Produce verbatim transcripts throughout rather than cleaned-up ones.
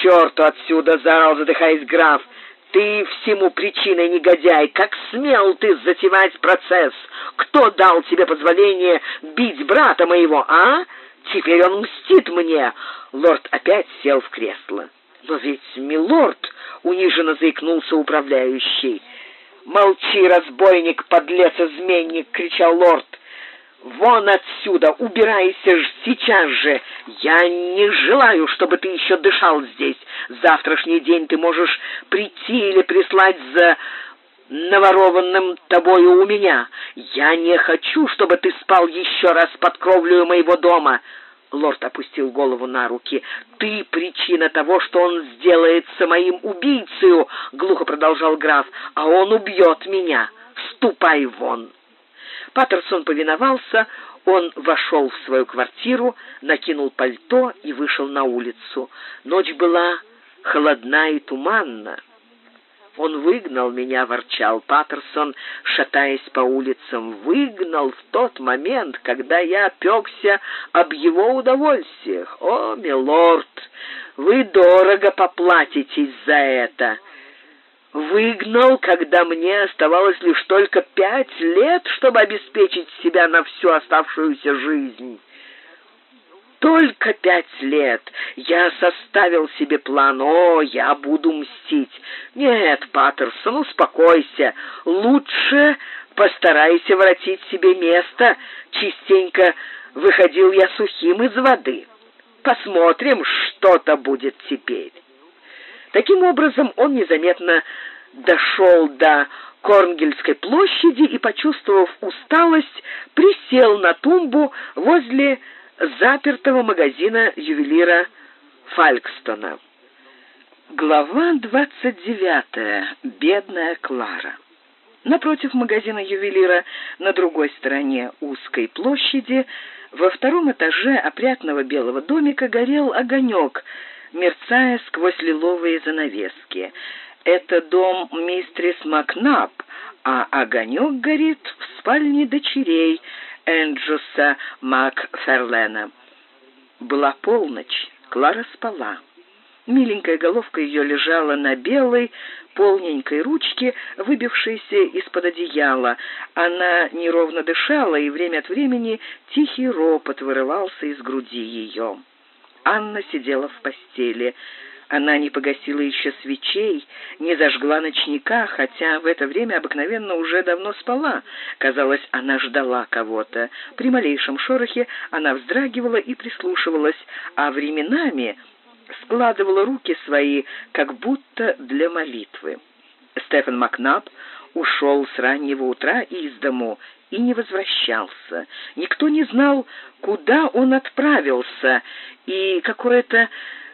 черту отсюда!» — заорал, задыхаясь граф. «Ты всему причиной, негодяй! Как смел ты затевать процесс? Кто дал тебе позволение бить брата моего, а? Теперь он мстит мне!» Лорд опять сел в кресло. «Но ведь, милорд!» — униженно заикнулся управляющий. «Молчи, разбойник, подлец, изменник!» — кричал лорд. «Вон отсюда! Убирайся ж сейчас же! Я не желаю, чтобы ты еще дышал здесь. Завтрашний день ты можешь прийти или прислать за наворованным тобою у меня. Я не хочу, чтобы ты спал еще раз под кровлею моего дома». Лорд опустил голову на руки. «Ты причина того, что он сделается моим убийцею», — глухо продолжал граф, — «а он убьет меня. Ступай вон». Паттерсон повиновался, он вошел в свою квартиру, накинул пальто и вышел на улицу. Ночь была холодна и туманна. «Он выгнал меня», — ворчал Паттерсон, шатаясь по улицам. «Выгнал в тот момент, когда я опекся об его удовольствиях. О, милорд, вы дорого поплатитесь за это. Выгнал, когда мне оставалось лишь только пять лет, чтобы обеспечить себя на всю оставшуюся жизнь. Только пять лет. Я составил себе план. О, я буду мстить. Нет, Паттерсон, успокойся. Лучше постарайся воротить себе место. Частенько выходил я сухим из воды. Посмотрим, что-то будет теперь». Таким образом, он незаметно дошел до Корнгельской площади и, почувствовав усталость, присел на тумбу возле запертого магазина ювелира Фалькстона. Глава двадцать девятая. Бедная Клара. Напротив магазина ювелира, на другой стороне узкой площади, во втором этаже опрятного белого домика горел огонек, мерцая сквозь лиловые занавески. Это дом мистерис Макнаб, а огонек горит в спальне дочерей Энджуса Макферлена. Была полночь, Клара спала. Миленькая головка ее лежала на белой, полненькой ручке, выбившейся из-под одеяла. Она неровно дышала, и время от времени тихий ропот вырывался из груди ее. Анна сидела в постели. Она не погасила еще свечей, не зажгла ночника, хотя в это время обыкновенно уже давно спала. Казалось, она ждала кого-то. При малейшем шорохе она вздрагивала и прислушивалась, а временами складывала руки свои, как будто для молитвы. Стефан Макнаб ушел с раннего утра из дому и не возвращался. Никто не знал, куда он отправился, и какое-то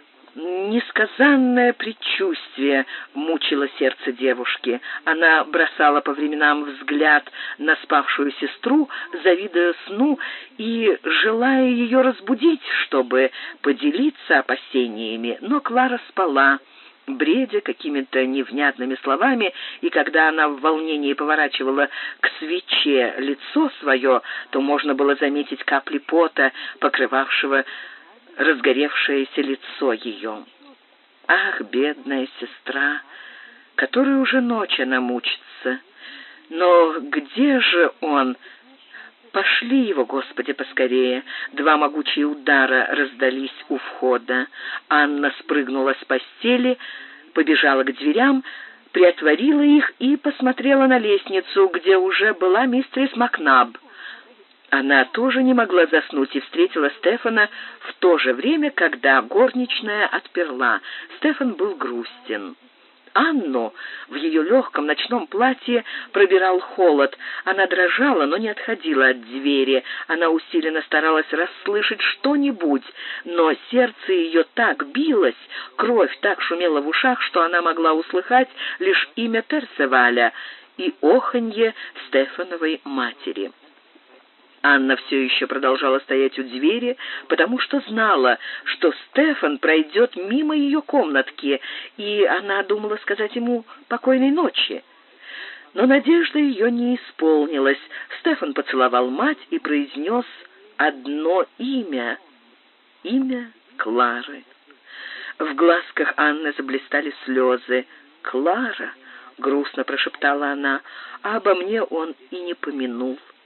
несказанное предчувствие мучило сердце девушки. Она бросала по временам взгляд на спавшую сестру, завидуя сну и желая ее разбудить, чтобы поделиться опасениями. Но Клара спала, бредя какими-то невнятными словами, и когда она в волнении поворачивала к свече лицо свое, то можно было заметить капли пота, покрывавшего разгоревшееся лицо ее. Ах, бедная сестра, которой уже ночь она мучится. Но где же он? Пошли его, Господи, поскорее. Два могучие удара раздались у входа. Анна спрыгнула с постели, побежала к дверям, приотворила их и посмотрела на лестницу, где уже была мистерис Макнаб. Она тоже не могла заснуть и встретила Стефана в то же время, когда горничная отперла. Стефан был грустен. Анну в ее легком ночном платье пробирал холод. Она дрожала, но не отходила от двери. Она усиленно старалась расслышать что-нибудь, но сердце ее так билось, кровь так шумела в ушах, что она могла услыхать лишь имя Персеваля и оханье Стефановой матери. Анна все еще продолжала стоять у двери, потому что знала, что Стефан пройдет мимо ее комнатки, и она думала сказать ему «покойной ночи». Но надежда ее не исполнилась. Стефан поцеловал мать и произнес одно имя — имя Клары. В глазках Анны заблистали слезы. «Клара!» — грустно прошептала она, — «а обо мне он и не помянул».